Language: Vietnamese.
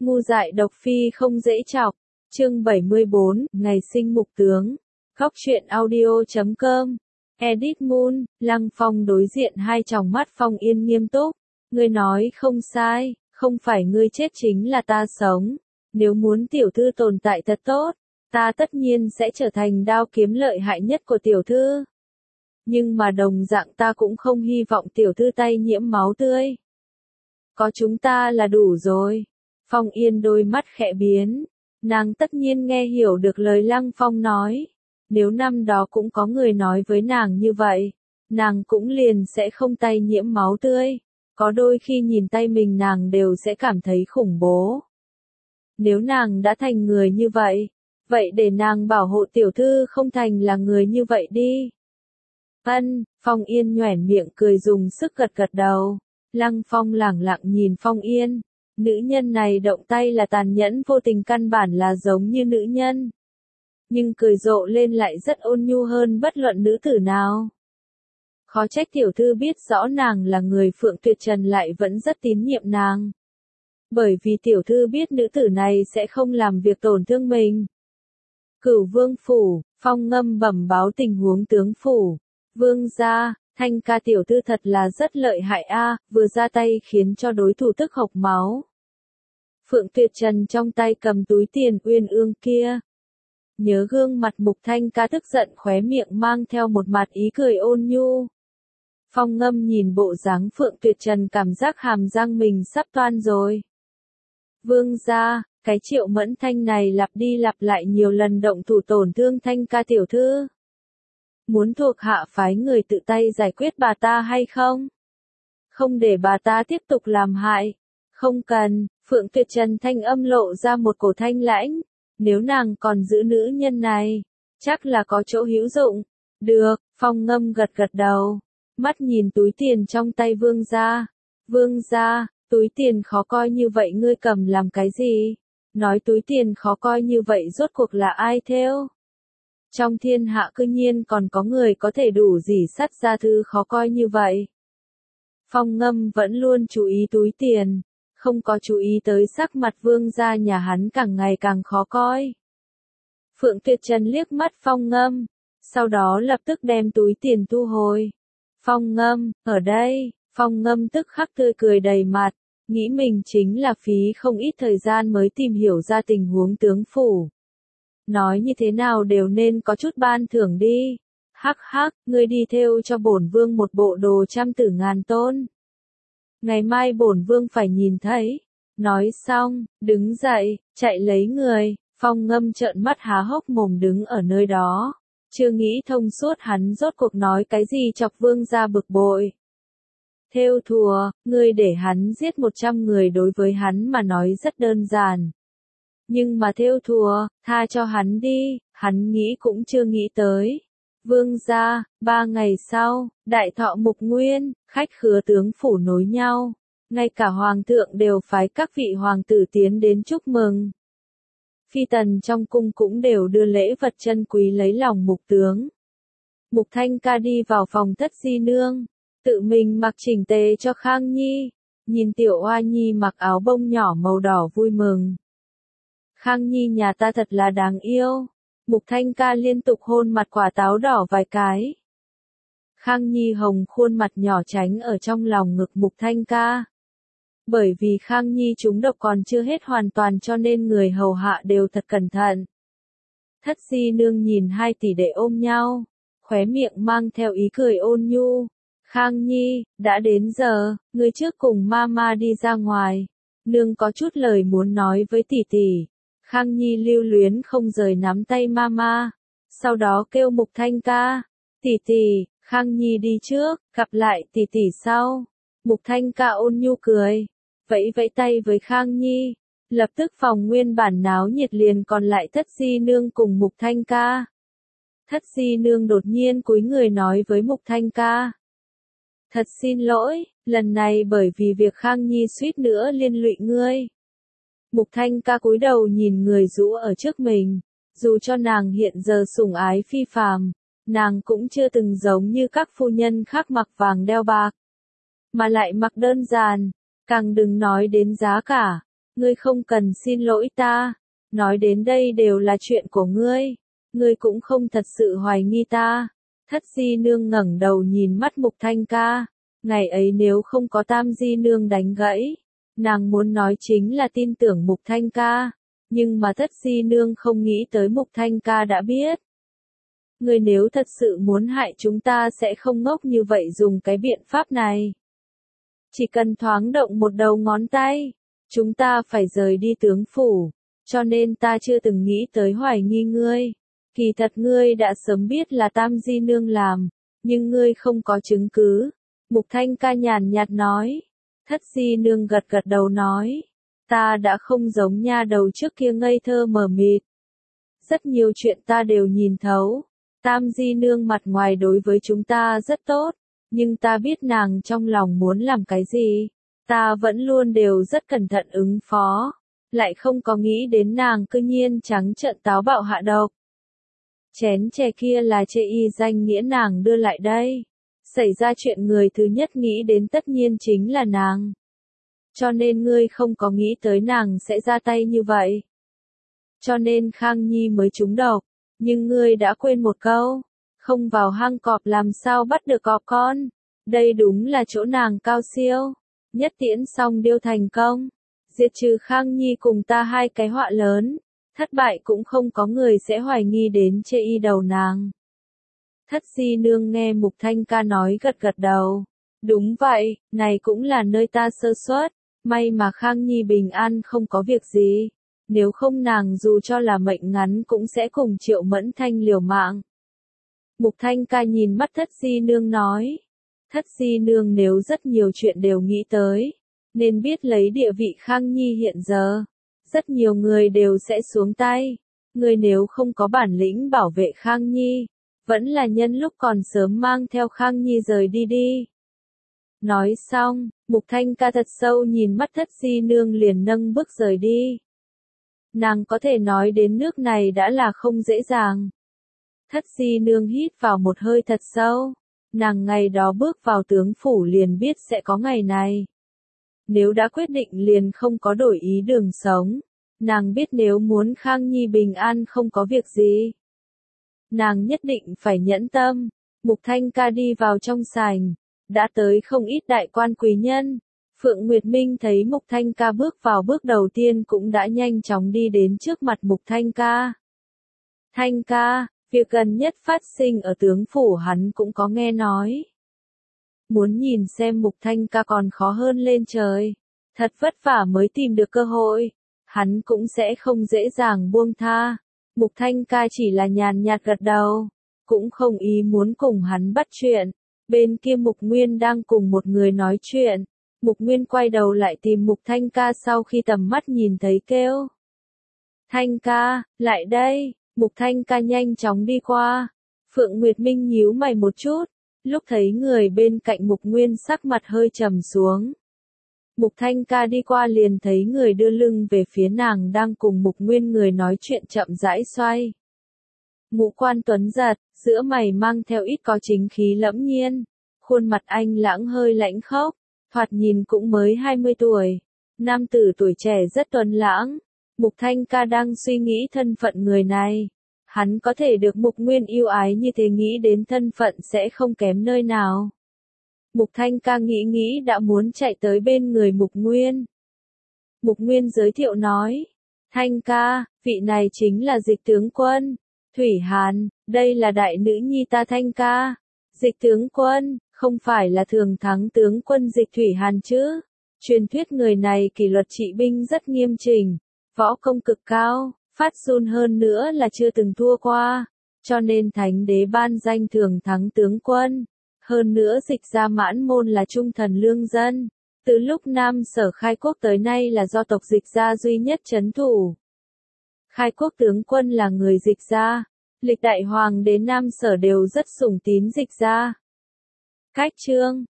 Ngu dại độc phi không dễ chọc. Chương 74, ngày sinh mục tướng. Góc truyện audio.com. Edit Moon, Lăng Phong đối diện hai tròng mắt Phong Yên nghiêm túc. Ngươi nói không sai, không phải ngươi chết chính là ta sống. Nếu muốn tiểu thư tồn tại thật tốt, ta tất nhiên sẽ trở thành đao kiếm lợi hại nhất của tiểu thư. Nhưng mà đồng dạng ta cũng không hy vọng tiểu thư tay nhiễm máu tươi. Có chúng ta là đủ rồi. Phong Yên đôi mắt khẽ biến. Nàng tất nhiên nghe hiểu được lời Lăng Phong nói. Nếu năm đó cũng có người nói với nàng như vậy, nàng cũng liền sẽ không tay nhiễm máu tươi. Có đôi khi nhìn tay mình nàng đều sẽ cảm thấy khủng bố. Nếu nàng đã thành người như vậy, vậy để nàng bảo hộ tiểu thư không thành là người như vậy đi. Phong Yên nhoẻn miệng cười dùng sức gật gật đầu. Lăng Phong lẳng lặng nhìn Phong Yên. Nữ nhân này động tay là tàn nhẫn vô tình, căn bản là giống như nữ nhân. Nhưng cười rộ lên lại rất ôn nhu hơn bất luận nữ tử nào. Khó trách tiểu thư biết rõ nàng là người Phượng Tuyệt Trần lại vẫn rất tín nhiệm nàng. Bởi vì tiểu thư biết nữ tử này sẽ không làm việc tổn thương mình. Cửu Vương phủ, Phong Ngâm bẩm báo tình huống tướng phủ. Vương gia, Thanh ca tiểu thư thật là rất lợi hại a, vừa ra tay khiến cho đối thủ tức hộc máu. Phượng Tuyệt Trần trong tay cầm túi tiền uyên ương kia. Nhớ gương mặt Mục Thanh ca tức giận, khóe miệng mang theo một mặt ý cười ôn nhu. Phong Ngâm nhìn bộ dáng Phượng Tuyệt Trần cảm giác hàm răng mình sắp toan rồi. Vương gia, cái Triệu Mẫn Thanh này lặp đi lặp lại nhiều lần động thủ tổn thương Thanh ca tiểu thư. Muốn thuộc hạ phái người tự tay giải quyết bà ta hay không? Không để bà ta tiếp tục làm hại. Không cần. Phượng Tuyệt Trần thanh âm lộ ra một cổ thanh lãnh. Nếu nàng còn giữ nữ nhân này, chắc là có chỗ hữu dụng. Được, Phong Ngâm gật gật đầu. Mắt nhìn túi tiền trong tay vương gia. Vương gia, túi tiền khó coi như vậy ngươi cầm làm cái gì? Nói túi tiền khó coi như vậy rốt cuộc là ai thêu? Trong thiên hạ cư nhiên còn có người có thể đủ rỉ sắt ra thứ khó coi như vậy. Phong Ngâm vẫn luôn chú ý túi tiền, không có chú ý tới sắc mặt vương gia nhà hắn càng ngày càng khó coi. Phượng Tuyệt Trần liếc mắt Phong Ngâm, sau đó lập tức đem túi tiền thu hồi. Phong Ngâm, ở đây, Phong Ngâm tức khắc tươi cười đầy mặt, nghĩ mình chính là phí không ít thời gian mới tìm hiểu ra tình huống tướng phủ. Nói như thế nào đều nên có chút ban thưởng đi. Hắc hắc, ngươi đi thêu cho bổn vương một bộ đồ trăm tử ngàn tôn. Ngày mai bổn vương phải nhìn thấy. Nói xong, đứng dậy, chạy lấy người. Phong Ngâm trợn mắt há hốc mồm đứng ở nơi đó. Chưa nghĩ thông suốt hắn rốt cuộc nói cái gì chọc vương gia bực bội. Thêu thùa, ngươi để hắn giết 100 người đối với hắn mà nói rất đơn giản. Nhưng mà thêu thùa, tha cho hắn đi, hắn nghĩ cũng chưa nghĩ tới. Vương gia, 3 ngày sau, đại thọ mục nguyên, khách khứa tướng phủ nối nhau. Ngay cả hoàng thượng đều phái các vị hoàng tử tiến đến chúc mừng. Phi tần trong cung cũng đều đưa lễ vật chân quý lấy lòng mục tướng. Mục Thanh ca đi vào phòng thất di nương, tự mình mặc chỉnh tề cho Khang Nhi. Nhìn tiểu oa nhi mặc áo bông nhỏ màu đỏ vui mừng. Khang Nhi nhà ta thật là đáng yêu. Mục Thanh ca liên tục hôn mặt quả táo đỏ vài cái. Khang Nhi hồng khuôn mặt nhỏ tránh ở trong lòng ngực Mục Thanh ca. Bởi vì Khang Nhi trúng độc còn chưa hết hoàn toàn cho nên người hầu hạ đều thật cẩn thận. Thất di nương nhìn hai tỷ đệ ôm nhau, khóe miệng mang theo ý cười ôn nhu. Khang Nhi, đã đến giờ, ngươi trước cùng mama đi ra ngoài. Nương có chút lời muốn nói với tỷ tỷ. Khang Nhi lưu luyến không rời nắm tay mama. Sau đó kêu Mục Thanh ca. Tỷ tỷ, Khang Nhi đi trước, gặp lại tỷ tỷ sau. Mục Thanh ca ôn nhu cười. Vẫy vẫy tay với Khang Nhi. Lập tức phòng nguyên bản náo nhiệt liền còn lại Thất di nương cùng Mục Thanh ca. Thất di nương đột nhiên cúi người nói với Mục Thanh ca. Thật xin lỗi, lần này bởi vì việc Khang Nhi suýt nữa liên lụy ngươi. Mục Thanh ca cúi đầu nhìn người rũ ở trước mình, dù cho nàng hiện giờ sủng ái phi phàm, nàng cũng chưa từng giống như các phu nhân khác mặc vàng đeo bạc, mà lại mặc đơn giản, càng đừng nói đến giá cả. Ngươi không cần xin lỗi ta. Nói đến đây đều là chuyện của ngươi. Ngươi cũng không thật sự hoài nghi ta. Thất di nương ngẩng đầu nhìn mắt Mục Thanh Ca. Ngày ấy nếu không có Tam di nương đánh gãy, nàng muốn nói chính là tin tưởng Mục Thanh Ca. Nhưng mà thất di nương không nghĩ tới Mục Thanh Ca đã biết. Ngươi nếu thật sự muốn hại chúng ta sẽ không ngốc như vậy dùng cái biện pháp này. Chỉ cần thoáng động một đầu ngón tay, chúng ta phải rời đi tướng phủ, cho nên ta chưa từng nghĩ tới hoài nghi ngươi. Kỳ thật ngươi đã sớm biết là Tam di nương làm, nhưng ngươi không có chứng cứ. Mục Thanh Ca nhàn nhạt nói. Thất di nương gật gật đầu nói. Ta đã không giống nha đầu trước kia ngây thơ mờ mịt. Rất nhiều chuyện ta đều nhìn thấu. Tam di nương mặt ngoài đối với chúng ta rất tốt, nhưng ta biết nàng trong lòng muốn làm cái gì. Ta vẫn luôn đều rất cẩn thận ứng phó, lại không có nghĩ đến nàng cư nhiên trắng trợn táo bạo hạ độc. Chén chè kia là chê y danh nghĩa nàng đưa lại đây. Xảy ra chuyện người thứ nhất nghĩ đến tất nhiên chính là nàng. Cho nên ngươi không có nghĩ tới nàng sẽ ra tay như vậy. Cho nên Khang Nhi mới trúng độc. Nhưng ngươi đã quên một câu. Không vào hang cọp làm sao bắt được cọp con. Đây đúng là chỗ nàng cao siêu. Nhất tiễn xong điêu thành công. Diệt trừ Khang Nhi cùng ta hai cái họa lớn. Thất bại cũng không có người sẽ hoài nghi đến chê y đầu nàng. Thất di nương nghe Mục Thanh Ca nói gật gật đầu. Đúng vậy, này cũng là nơi ta sơ suất. May mà Khang Nhi bình an không có việc gì. Nếu không nàng dù cho là mệnh ngắn cũng sẽ cùng Triệu Mẫn Thanh liều mạng. Mục Thanh Ca nhìn mắt thất di nương nói. Thất di nương nếu rất nhiều chuyện đều nghĩ tới, nên biết lấy địa vị Khang Nhi hiện giờ. Rất nhiều người đều sẽ xuống tay. Người nếu không có bản lĩnh bảo vệ Khang Nhi, vẫn là nhân lúc còn sớm mang theo Khang Nhi rời đi đi. Nói xong, Mục Thanh Ca thật sâu nhìn mắt thất di nương liền nâng bước rời đi. Nàng có thể nói đến nước này đã là không dễ dàng. Thất di nương hít vào một hơi thật sâu. Nàng ngày đó bước vào tướng phủ liền biết sẽ có ngày này. Nếu đã quyết định liền không có đổi ý đường sống. Nàng biết nếu muốn Khang Nhi bình an không có việc gì, nàng nhất định phải nhẫn tâm. Mục Thanh Ca đi vào trong sảnh, đã tới không ít đại quan quý nhân. Phượng Nguyệt Minh thấy Mục Thanh Ca bước vào bước đầu tiên cũng đã nhanh chóng đi đến trước mặt Mục Thanh Ca. Thanh ca, việc gần nhất phát sinh ở tướng phủ hắn cũng có nghe nói. Muốn nhìn xem Mục Thanh Ca còn khó hơn lên trời. Thật vất vả mới tìm được cơ hội. Hắn cũng sẽ không dễ dàng buông tha. Mục Thanh Ca chỉ là nhàn nhạt gật đầu. Cũng không ý muốn cùng hắn bắt chuyện. Bên kia Mục Nguyên đang cùng một người nói chuyện. Mục Nguyên quay đầu lại tìm Mục Thanh Ca sau khi tầm mắt nhìn thấy kêu. Thanh ca, lại đây. Mục Thanh Ca nhanh chóng đi qua. Phượng Nguyệt Minh nhíu mày một chút. Lúc thấy người bên cạnh Mục Nguyên sắc mặt hơi trầm xuống. Mục Thanh Ca đi qua liền thấy người đưa lưng về phía nàng đang cùng Mục Nguyên người nói chuyện chậm rãi xoay. Ngũ quan tuấn giật, giữa mày mang theo ít có chính khí lẫm nhiên. Khuôn mặt anh lãng hơi lãnh khốc, thoạt nhìn cũng mới 20 tuổi. Nam tử tuổi trẻ rất tuấn lãng. Mục Thanh Ca đang suy nghĩ thân phận người này. Hắn có thể được Mục Nguyên yêu ái như thế nghĩ đến thân phận sẽ không kém nơi nào. Mục Thanh Ca nghĩ nghĩ đã muốn chạy tới bên người Mục Nguyên. Mục Nguyên giới thiệu nói. Thanh ca, vị này chính là Dịch tướng quân. Thủy Hàn, đây là đại nữ nhi ta Thanh ca. Dịch tướng quân, không phải là thường thắng tướng quân Dịch Thủy Hàn chứ. Truyền thuyết người này kỷ luật trị binh rất nghiêm chỉnh. Võ công cực cao, phát run hơn nữa là chưa từng thua qua. Cho nên Thánh đế ban danh thường thắng tướng quân. Hơn nữa Dịch gia Mãn Môn là trung thần lương dân. Từ lúc Nam Sở khai quốc tới nay là do tộc Dịch gia duy nhất trấn thủ. Khai quốc tướng quân là người Dịch gia. Lịch đại hoàng đến Nam Sở đều rất sủng tín Dịch gia. Cách chương